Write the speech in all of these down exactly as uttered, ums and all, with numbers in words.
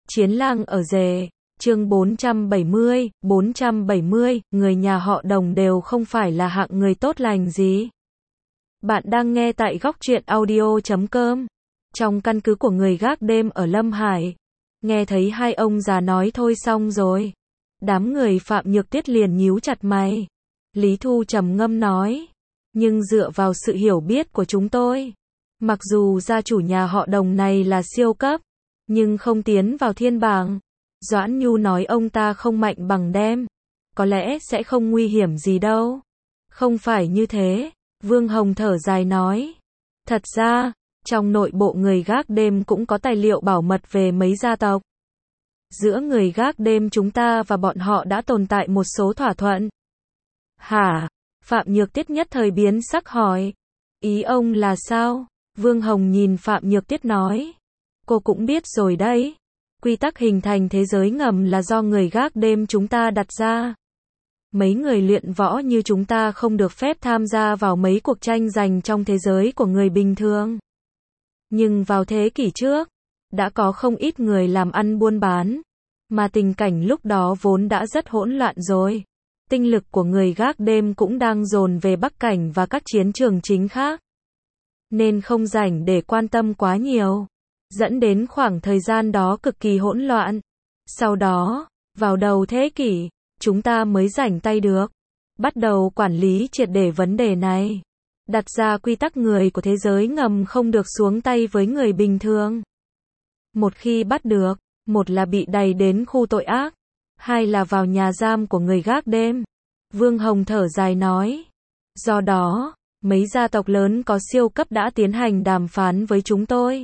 Chiến lang ở rể, chương bốn trăm bảy mươi, bốn trăm bảy mươi, người nhà họ Đồng đều không phải là hạng người tốt lành gì. Bạn đang nghe tại góc truyện audio chấm com. Trong căn cứ của người gác đêm ở Lâm Hải, nghe thấy hai ông già nói thôi xong rồi. Đám người Phạm Nhược Tuyết liền nhíu chặt mày. Lý Thu trầm ngâm nói, nhưng dựa vào sự hiểu biết của chúng tôi, mặc dù gia chủ nhà họ Đồng này là siêu cấp, nhưng không tiến vào thiên bảng. Doãn Nhu nói ông ta không mạnh bằng Đem, có lẽ sẽ không nguy hiểm gì đâu. Không phải như thế, Vương Hồng thở dài nói. Thật ra, trong nội bộ người gác đêm cũng có tài liệu bảo mật về mấy gia tộc. Giữa người gác đêm chúng ta và bọn họ đã tồn tại một số thỏa thuận. Hả? Phạm Nhược Tuyết nhất thời biến sắc hỏi. Ý ông là sao? Vương Hồng nhìn Phạm Nhược Tuyết nói. Cô cũng biết rồi đấy. Quy tắc hình thành thế giới ngầm là do người gác đêm chúng ta đặt ra. Mấy người luyện võ như chúng ta không được phép tham gia vào mấy cuộc tranh giành trong thế giới của người bình thường. Nhưng vào thế kỷ trước, đã có không ít người làm ăn buôn bán, mà tình cảnh lúc đó vốn đã rất hỗn loạn rồi. Tinh lực của người gác đêm cũng đang dồn về Bắc Cảnh và các chiến trường chính khác, nên không rảnh để quan tâm quá nhiều, dẫn đến khoảng thời gian đó cực kỳ hỗn loạn. Sau đó, vào đầu thế kỷ, chúng ta mới rảnh tay được, bắt đầu quản lý triệt để vấn đề này, đặt ra quy tắc người của thế giới ngầm không được xuống tay với người bình thường. Một khi bắt được, một là bị đày đến khu tội ác, hai là vào nhà giam của người gác đêm. Vương Hồng thở dài nói. Do đó, mấy gia tộc lớn có siêu cấp đã tiến hành đàm phán với chúng tôi.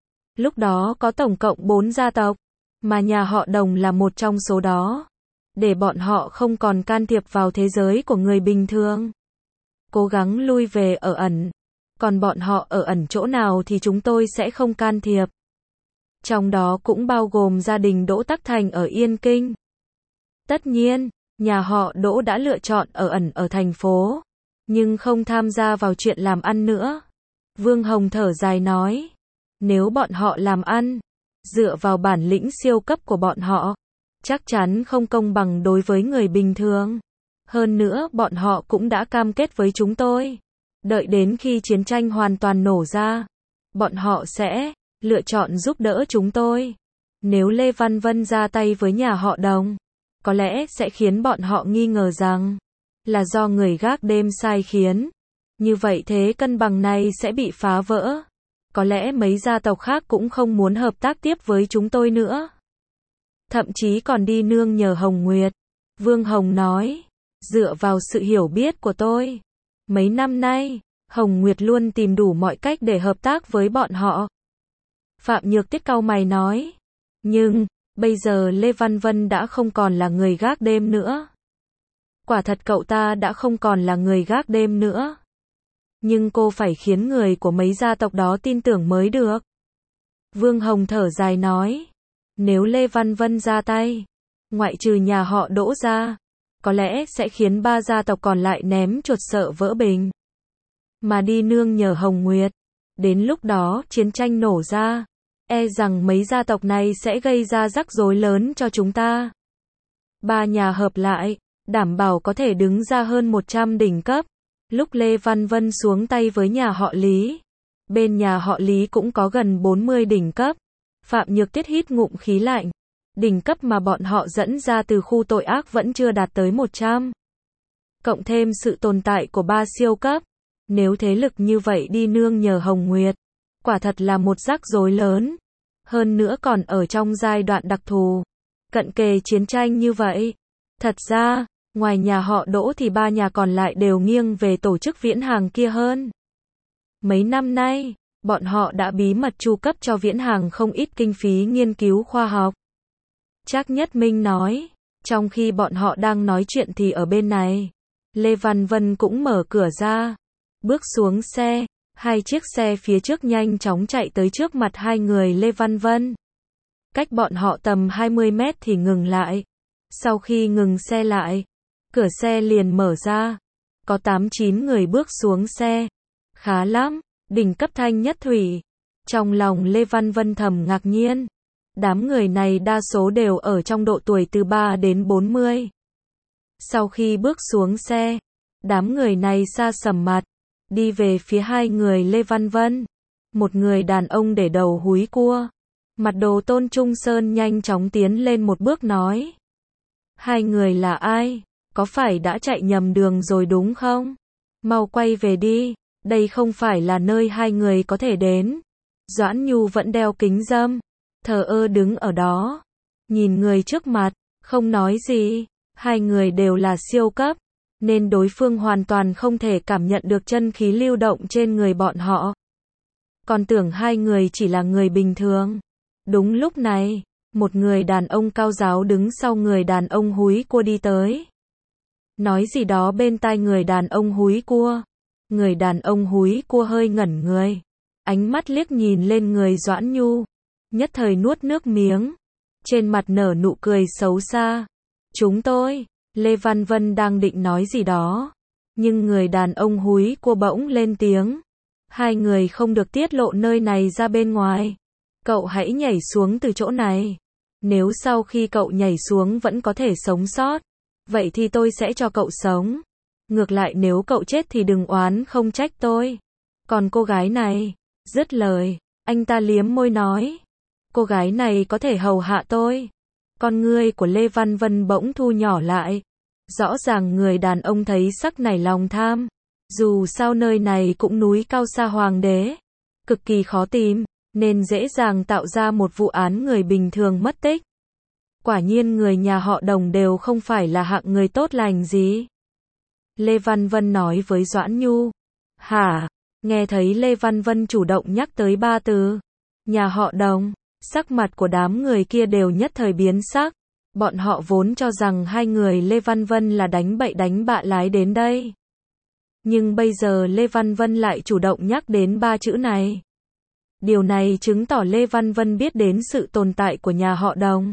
Lúc đó có tổng cộng bốn gia tộc, mà nhà họ Đồng là một trong số đó, để bọn họ không còn can thiệp vào thế giới của người bình thường. Cố gắng lui về ở ẩn, còn bọn họ ở ẩn chỗ nào thì chúng tôi sẽ không can thiệp. Trong đó cũng bao gồm gia đình Đỗ Tắc Thành ở Yên Kinh. Tất nhiên, nhà họ Đỗ đã lựa chọn ở ẩn ở thành phố, nhưng không tham gia vào chuyện làm ăn nữa. Vương Hồng thở dài nói, nếu bọn họ làm ăn, dựa vào bản lĩnh siêu cấp của bọn họ, chắc chắn không công bằng đối với người bình thường. Hơn nữa bọn họ cũng đã cam kết với chúng tôi, đợi đến khi chiến tranh hoàn toàn nổ ra, bọn họ sẽ lựa chọn giúp đỡ chúng tôi. Nếu Lê Văn Vân ra tay với nhà họ Đồng, có lẽ sẽ khiến bọn họ nghi ngờ rằng là do người gác đêm sai khiến. Như vậy thế cân bằng này sẽ bị phá vỡ. Có lẽ mấy gia tộc khác cũng không muốn hợp tác tiếp với chúng tôi nữa. Thậm chí còn đi nương nhờ Hồng Nguyệt. Vương Hồng nói, dựa vào sự hiểu biết của tôi, mấy năm nay, Hồng Nguyệt luôn tìm đủ mọi cách để hợp tác với bọn họ. Phạm Nhược Tuyết cau mày nói, nhưng, bây giờ Lê Văn Vân đã không còn là người gác đêm nữa. Quả thật cậu ta đã không còn là người gác đêm nữa. Nhưng cô phải khiến người của mấy gia tộc đó tin tưởng mới được. Vương Hồng thở dài nói, nếu Lê Văn Vân ra tay, ngoại trừ nhà họ Đỗ ra, có lẽ sẽ khiến ba gia tộc còn lại ném chuột sợ vỡ bình. Mà đi nương nhờ Hồng Nguyệt, đến lúc đó chiến tranh nổ ra, e rằng mấy gia tộc này sẽ gây ra rắc rối lớn cho chúng ta. Ba nhà hợp lại, đảm bảo có thể đứng ra hơn một trăm đỉnh cấp. Lúc Lê Văn Vân xuống tay với nhà họ Lý, bên nhà họ Lý cũng có gần bốn mươi đỉnh cấp. Phạm Nhược Tuyết hít ngụm khí lạnh. Đỉnh cấp mà bọn họ dẫn ra từ khu tội ác vẫn chưa đạt tới một trăm. Cộng thêm sự tồn tại của ba siêu cấp. Nếu thế lực như vậy đi nương nhờ Hồng Nguyệt, quả thật là một rắc rối lớn. Hơn nữa còn ở trong giai đoạn đặc thù, cận kề chiến tranh như vậy. Thật ra, ngoài nhà họ Đỗ thì ba nhà còn lại đều nghiêng về tổ chức Viễn Hàng kia hơn. Mấy năm nay, bọn họ đã bí mật chu cấp cho Viễn Hàng không ít kinh phí nghiên cứu khoa học. Trác Nhất Minh nói, trong khi bọn họ đang nói chuyện thì ở bên này, Lê Văn Vân cũng mở cửa ra, bước xuống xe, hai chiếc xe phía trước nhanh chóng chạy tới trước mặt hai người Lê Văn Vân. Cách bọn họ tầm hai mươi mét thì ngừng lại. Sau khi ngừng xe lại, cửa xe liền mở ra, có tám chín người bước xuống xe. Khá lắm, đỉnh cấp Thanh Nhất Thủy. Trong lòng Lê Văn Vân thầm ngạc nhiên. Đám người này đa số đều ở trong độ tuổi từ ba đến bốn mươi. Sau khi bước xuống xe, đám người này xa sầm mặt, đi về phía hai người Lê Văn Vân. Một người đàn ông để đầu húi cua. Mặt đồ Tôn Trung Sơn nhanh chóng tiến lên một bước nói. Hai người là ai? Có phải đã chạy nhầm đường rồi đúng không? Mau quay về đi, đây không phải là nơi hai người có thể đến. Doãn Nhu vẫn đeo kính râm, thờ ơ đứng ở đó, nhìn người trước mặt, không nói gì. Hai người đều là siêu cấp, nên đối phương hoàn toàn không thể cảm nhận được chân khí lưu động trên người bọn họ. Còn tưởng hai người chỉ là người bình thường. Đúng lúc này, một người đàn ông cao ráo đứng sau người đàn ông húi cua đi tới. Nói gì đó bên tai người đàn ông húi cua. Người đàn ông húi cua hơi ngẩn người. Ánh mắt liếc nhìn lên người Doãn Nhu. Nhất thời nuốt nước miếng. Trên mặt nở nụ cười xấu xa. Chúng tôi, Lê Văn Vân đang định nói gì đó. Nhưng người đàn ông húi cua bỗng lên tiếng. Hai người không được tiết lộ nơi này ra bên ngoài. Cậu hãy nhảy xuống từ chỗ này. Nếu sau khi cậu nhảy xuống vẫn có thể sống sót, vậy thì tôi sẽ cho cậu sống. Ngược lại nếu cậu chết thì đừng oán không trách tôi. Còn cô gái này, dứt lời, anh ta liếm môi nói. Cô gái này có thể hầu hạ tôi. Con ngươi của Lê Văn Vân bỗng thu nhỏ lại. Rõ ràng người đàn ông thấy sắc nảy lòng tham. Dù sao nơi này cũng núi cao xa hoàng đế, cực kỳ khó tìm, nên dễ dàng tạo ra một vụ án người bình thường mất tích. Quả nhiên người nhà họ Đồng đều không phải là hạng người tốt lành gì. Lê Văn Vân nói với Doãn Nhu. Hả? Nghe thấy Lê Văn Vân chủ động nhắc tới ba từ nhà họ Đồng, sắc mặt của đám người kia đều nhất thời biến sắc. Bọn họ vốn cho rằng hai người Lê Văn Vân là đánh bậy đánh bạ lái đến đây. Nhưng bây giờ Lê Văn Vân lại chủ động nhắc đến ba chữ này. Điều này chứng tỏ Lê Văn Vân biết đến sự tồn tại của nhà họ Đồng.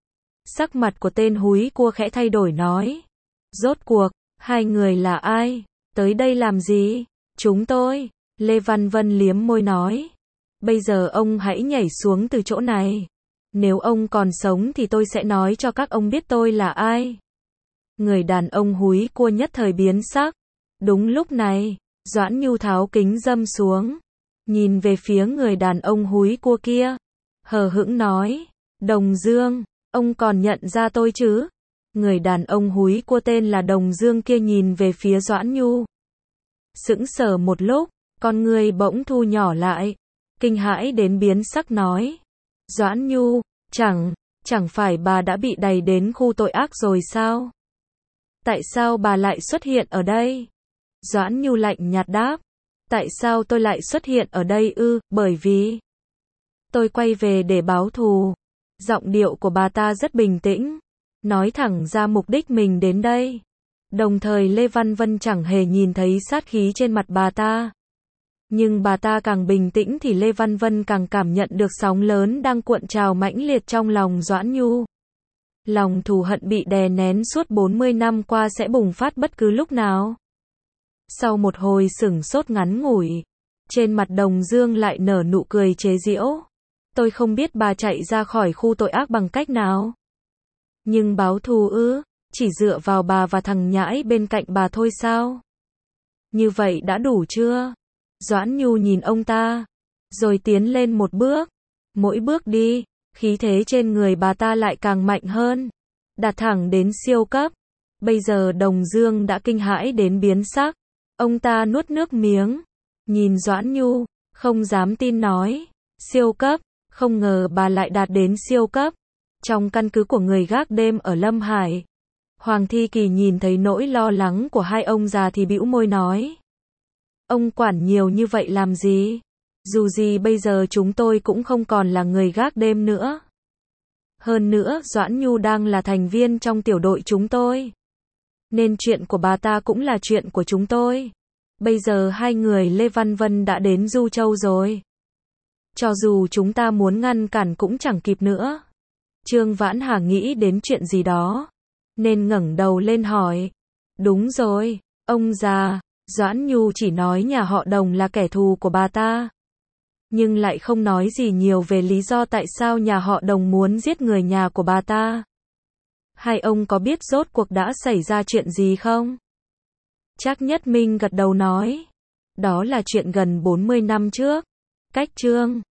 Sắc mặt của tên húi cua khẽ thay đổi nói. Rốt cuộc, hai người là ai? Tới đây làm gì? Chúng tôi. Lê Văn Vân liếm môi nói. Bây giờ ông hãy nhảy xuống từ chỗ này. Nếu ông còn sống thì tôi sẽ nói cho các ông biết tôi là ai. Người đàn ông húi cua nhất thời biến sắc. Đúng lúc này, Doãn Nhu tháo kính râm xuống, nhìn về phía người đàn ông húi cua kia, hờ hững nói, Đồng Dương, ông còn nhận ra tôi chứ? Người đàn ông húi cua tên là Đồng Dương kia nhìn về phía Doãn Nhu. Sững sờ một lúc, con người bỗng thu nhỏ lại, kinh hãi đến biến sắc nói, Doãn Nhu, chẳng, chẳng phải bà đã bị đày đến khu tội ác rồi sao? Tại sao bà lại xuất hiện ở đây? Doãn Nhu lạnh nhạt đáp. Tại sao tôi lại xuất hiện ở đây ư? Bởi vì tôi quay về để báo thù. Giọng điệu của bà ta rất bình tĩnh, nói thẳng ra mục đích mình đến đây. Đồng thời Lê Văn Vân chẳng hề nhìn thấy sát khí trên mặt bà ta. Nhưng bà ta càng bình tĩnh thì Lê Văn Vân càng cảm nhận được sóng lớn đang cuộn trào mãnh liệt trong lòng Doãn Nhu. Lòng thù hận bị đè nén suốt bốn mươi năm qua sẽ bùng phát bất cứ lúc nào. Sau một hồi sửng sốt ngắn ngủi, trên mặt Đồng Dương lại nở nụ cười chế giễu. Tôi không biết bà chạy ra khỏi khu tội ác bằng cách nào. Nhưng báo thù ư, chỉ dựa vào bà và thằng nhãi bên cạnh bà thôi sao? Như vậy đã đủ chưa? Doãn Nhu nhìn ông ta, rồi tiến lên một bước. Mỗi bước đi, khí thế trên người bà ta lại càng mạnh hơn, đạt thẳng đến siêu cấp. Bây giờ Đồng Dương đã kinh hãi đến biến sắc. Ông ta nuốt nước miếng, nhìn Doãn Nhu, không dám tin nói, siêu cấp, không ngờ bà lại đạt đến siêu cấp. Trong căn cứ của người gác đêm ở Lâm Hải, Hoàng Thi Kỳ nhìn thấy nỗi lo lắng của hai ông già thì bĩu môi nói. Ông quản nhiều như vậy làm gì? Dù gì bây giờ chúng tôi cũng không còn là người gác đêm nữa. Hơn nữa Doãn Nhu đang là thành viên trong tiểu đội chúng tôi. Nên chuyện của bà ta cũng là chuyện của chúng tôi. Bây giờ hai người Lê Văn Vân đã đến Du Châu rồi. Cho dù chúng ta muốn ngăn cản cũng chẳng kịp nữa. Trương Vãn Hà nghĩ đến chuyện gì đó, nên ngẩng đầu lên hỏi. Đúng rồi, ông già, Doãn Nhu chỉ nói nhà họ Đồng là kẻ thù của bà ta. nhưng lại không nói gì nhiều về lý do tại sao nhà họ Đồng muốn giết người nhà của bà ta. Hai ông có biết rốt cuộc đã xảy ra chuyện gì không? Trác Nhất Minh gật đầu nói. Đó là chuyện gần bốn mươi năm trước. Cách chương